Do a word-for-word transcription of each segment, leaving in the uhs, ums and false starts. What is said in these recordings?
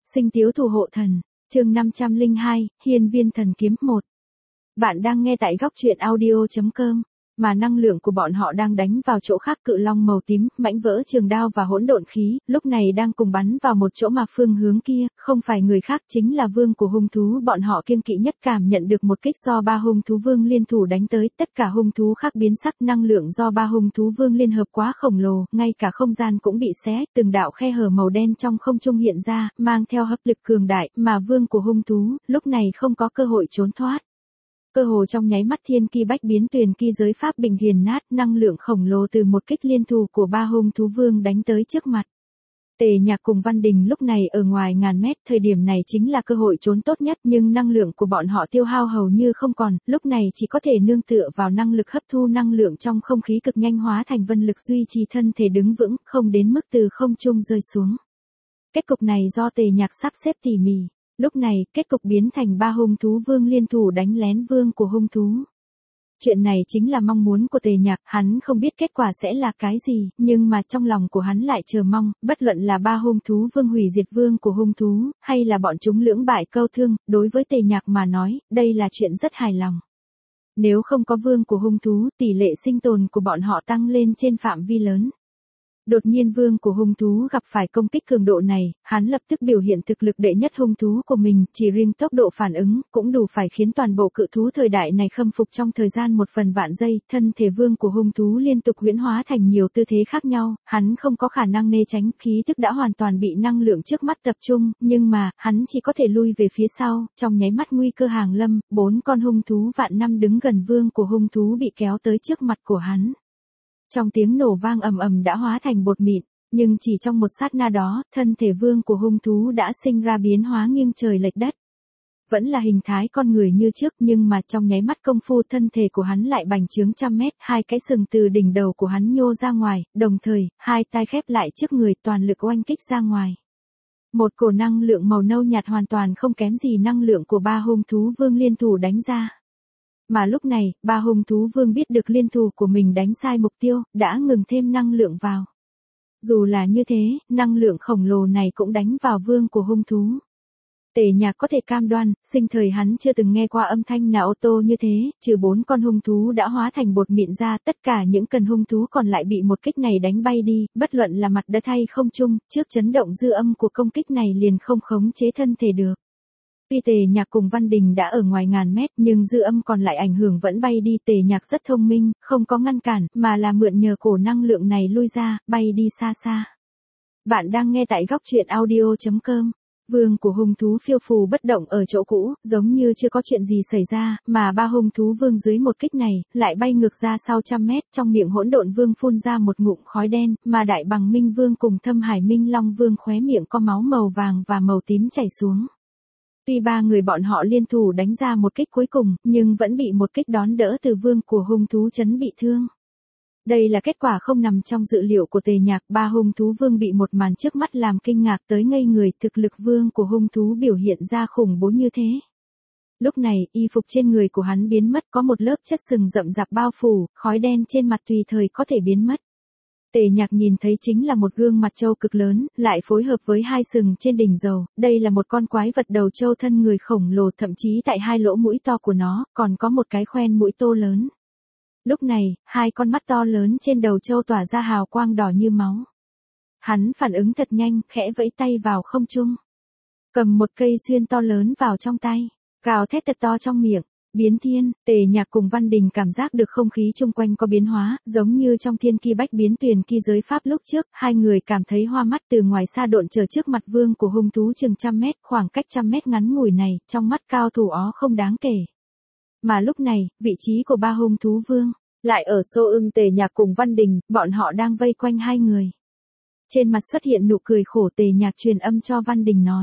Sinh tiếu thủ hộ thần, chương năm trăm lẻ hai, hiên viên thần kiếm một. Bạn đang nghe tại góc truyện audio chấm com, mà năng lượng của bọn họ đang đánh vào chỗ khác. Cự long màu tím, mãnh vỡ trường đao và hỗn độn khí, lúc này đang cùng bắn vào một chỗ mà phương hướng kia, không phải người khác chính là vương của hung thú. Bọn họ kiêng kỵ nhất cảm nhận được một kích do ba hung thú vương liên thủ đánh tới, tất cả hung thú khác biến sắc. Năng lượng do ba hung thú vương liên hợp quá khổng lồ, ngay cả không gian cũng bị xé, từng đạo khe hở màu đen trong không trung hiện ra, mang theo hấp lực cường đại, mà vương của hung thú, lúc này không có cơ hội trốn thoát. Cơ hồ trong nháy mắt thiên ki bách biến tuyền ki giới pháp bình hiền nát, năng lượng khổng lồ từ một kích liên thủ của ba hung thú vương đánh tới trước mặt. Tề Nhạc cùng Văn Đình lúc này ở ngoài ngàn mét, thời điểm này chính là cơ hội trốn tốt nhất, nhưng năng lượng của bọn họ tiêu hao hầu như không còn, lúc này chỉ có thể nương tựa vào năng lực hấp thu năng lượng trong không khí cực nhanh hóa thành vân lực duy trì thân thể đứng vững, không đến mức từ không trung rơi xuống. Kết cục này do Tề Nhạc sắp xếp tỉ mỉ. Lúc này, kết cục biến thành ba hung thú vương liên thủ đánh lén vương của hung thú. Chuyện này chính là mong muốn của Tề Nhạc, hắn không biết kết quả sẽ là cái gì, nhưng mà trong lòng của hắn lại chờ mong, bất luận là ba hung thú vương hủy diệt vương của hung thú, hay là bọn chúng lưỡng bại câu thương, đối với Tề Nhạc mà nói, đây là chuyện rất hài lòng. Nếu không có vương của hung thú, tỷ lệ sinh tồn của bọn họ tăng lên trên phạm vi lớn. Đột nhiên vương của hung thú gặp phải công kích cường độ này, hắn lập tức biểu hiện thực lực đệ nhất hung thú của mình, chỉ riêng tốc độ phản ứng, cũng đủ phải khiến toàn bộ cự thú thời đại này khâm phục trong thời gian một phần vạn giây. Thân thể vương của hung thú liên tục huyễn hóa thành nhiều tư thế khác nhau, hắn không có khả năng né tránh, khí tức đã hoàn toàn bị năng lượng trước mắt tập trung, nhưng mà, hắn chỉ có thể lui về phía sau, trong nháy mắt nguy cơ hàng lâm, bốn con hung thú vạn năm đứng gần vương của hung thú bị kéo tới trước mặt của hắn. Trong tiếng nổ vang ầm ầm đã hóa thành bột mịn, nhưng chỉ trong một sát na đó, thân thể vương của hung thú đã sinh ra biến hóa nghiêng trời lệch đất. Vẫn là hình thái con người như trước, nhưng mà trong nháy mắt công phu thân thể của hắn lại bành trướng trăm mét, hai cái sừng từ đỉnh đầu của hắn nhô ra ngoài, đồng thời, hai tay khép lại trước người toàn lực oanh kích ra ngoài. Một cổ năng lượng màu nâu nhạt hoàn toàn không kém gì năng lượng của ba hung thú vương liên thủ đánh ra. Mà lúc này, ba hung thú vương biết được liên thủ của mình đánh sai mục tiêu, đã ngừng thêm năng lượng vào. Dù là như thế, năng lượng khổng lồ này cũng đánh vào vương của hung thú. Tề Nhạc có thể cam đoan, sinh thời hắn chưa từng nghe qua âm thanh nào ô tô như thế, trừ bốn con hung thú đã hóa thành bột mịn ra, tất cả những cần hung thú còn lại bị một kích này đánh bay đi, bất luận là mặt đất hay không trung, trước chấn động dư âm của công kích này liền không khống chế thân thể được. Tuy Tề Nhạc cùng Văn Đình đã ở ngoài ngàn mét, nhưng dư âm còn lại ảnh hưởng vẫn bay đi. Tề Nhạc rất thông minh, không có ngăn cản, mà là mượn nhờ cổ năng lượng này lui ra, bay đi xa xa. Bạn đang nghe tại góc truyện audio chấm com. Vương của hung thú phiêu phù bất động ở chỗ cũ, giống như chưa có chuyện gì xảy ra, mà ba hung thú vương dưới một kích này, lại bay ngược ra sau trăm mét, trong miệng hỗn độn vương phun ra một ngụm khói đen, mà đại bằng minh vương cùng thâm hải minh long vương khóe miệng có máu màu vàng và màu tím chảy xuống. Tuy ba người bọn họ liên thủ đánh ra một kích cuối cùng, nhưng vẫn bị một kích đón đỡ từ vương của hung thú chấn bị thương. Đây là kết quả không nằm trong dự liệu của Tề Nhạc, ba hung thú vương bị một màn trước mắt làm kinh ngạc tới ngây người, thực lực vương của hung thú biểu hiện ra khủng bố như thế. Lúc này, y phục trên người của hắn biến mất, có một lớp chất sừng rậm rạp bao phủ, khói đen trên mặt tùy thời có thể biến mất. Tề Nhạc nhìn thấy chính là một gương mặt trâu cực lớn, lại phối hợp với hai sừng trên đỉnh đầu. Đây là một con quái vật đầu trâu thân người khổng lồ, thậm chí tại hai lỗ mũi to của nó, còn có một cái khoen mũi tô lớn. Lúc này, hai con mắt to lớn trên đầu trâu tỏa ra hào quang đỏ như máu. Hắn phản ứng thật nhanh, khẽ vẫy tay vào không trung. Cầm một cây xuyên to lớn vào trong tay, gào thét thật to trong miệng. Biến thiên, Tề Nhạc cùng Văn Đình cảm giác được không khí chung quanh có biến hóa, giống như trong thiên ki bách biến tuyền ki giới pháp lúc trước, hai người cảm thấy hoa mắt. Từ ngoài xa độn trở trước mặt vương của hung thú chừng trăm mét, khoảng cách trăm mét ngắn ngủi này, trong mắt cao thủ ó không đáng kể. Mà lúc này, vị trí của ba hung thú vương, lại ở xô ưng Tề Nhạc cùng Văn Đình, bọn họ đang vây quanh hai người. Trên mặt xuất hiện nụ cười khổ. Tề Nhạc truyền âm cho Văn Đình nói.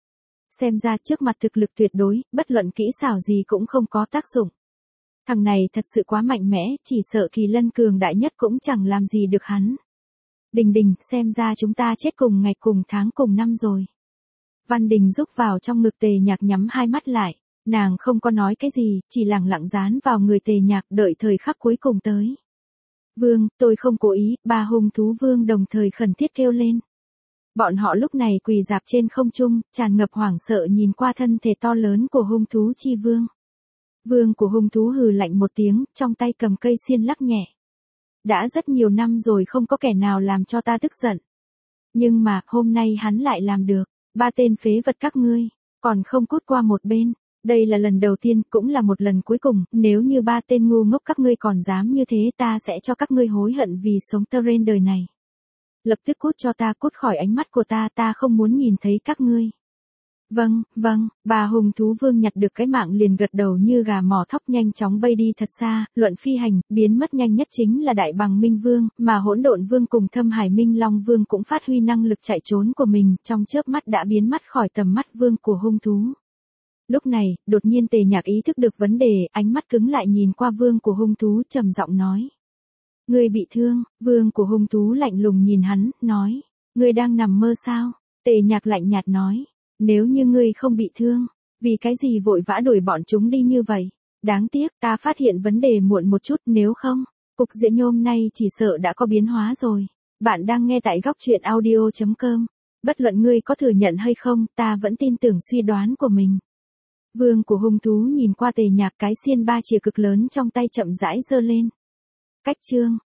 Xem ra trước mặt thực lực tuyệt đối, bất luận kỹ xảo gì cũng không có tác dụng. Thằng này thật sự quá mạnh mẽ, chỉ sợ Kỳ Lân cường đại nhất cũng chẳng làm gì được hắn. Đình Đình, xem ra chúng ta chết cùng ngày cùng tháng cùng năm rồi. Văn Đình rúc vào trong ngực Tề Nhạc nhắm hai mắt lại, nàng không có nói cái gì, chỉ lẳng lặng dán vào người Tề Nhạc đợi thời khắc cuối cùng tới. Vương, tôi không cố ý, ba hung thú vương đồng thời khẩn thiết kêu lên. Bọn họ lúc này quỳ dạp trên không trung, tràn ngập hoảng sợ nhìn qua thân thể to lớn của hung thú chi vương. Vương của hung thú hừ lạnh một tiếng, trong tay cầm cây xiên lắc nhẹ. Đã rất nhiều năm rồi không có kẻ nào làm cho ta tức giận. Nhưng mà, hôm nay hắn lại làm được. Ba tên phế vật các ngươi, còn không cút qua một bên. Đây là lần đầu tiên, cũng là một lần cuối cùng, nếu như ba tên ngu ngốc các ngươi còn dám như thế ta sẽ cho các ngươi hối hận vì sống tơ rên đời này. Lập tức cút cho ta, cút khỏi ánh mắt của ta, ta không muốn nhìn thấy các ngươi. Vâng, vâng, bà hùng thú vương nhặt được cái mạng liền gật đầu như gà mỏ thóc nhanh chóng bay đi thật xa, luận phi hành, biến mất nhanh nhất chính là đại bằng minh vương, mà hỗn độn vương cùng thâm hải minh long vương cũng phát huy năng lực chạy trốn của mình, trong chớp mắt đã biến mất khỏi tầm mắt vương của hung thú. Lúc này, đột nhiên Tề Nhạc ý thức được vấn đề, ánh mắt cứng lại nhìn qua vương của hung thú trầm giọng nói. Ngươi bị thương, vương của hung thú lạnh lùng nhìn hắn, nói. Ngươi đang nằm mơ sao? Tề Nhạc lạnh nhạt nói. Nếu như ngươi không bị thương, vì cái gì vội vã đuổi bọn chúng đi như vậy? Đáng tiếc ta phát hiện vấn đề muộn một chút, nếu không, cục diện hôm nay chỉ sợ đã có biến hóa rồi. Bạn đang nghe tại góc truyện audio chấm com. Bất luận ngươi có thừa nhận hay không, ta vẫn tin tưởng suy đoán của mình. Vương của hung thú nhìn qua Tề Nhạc, cái xiên ba chìa cực lớn trong tay chậm rãi giơ lên. Cách chương,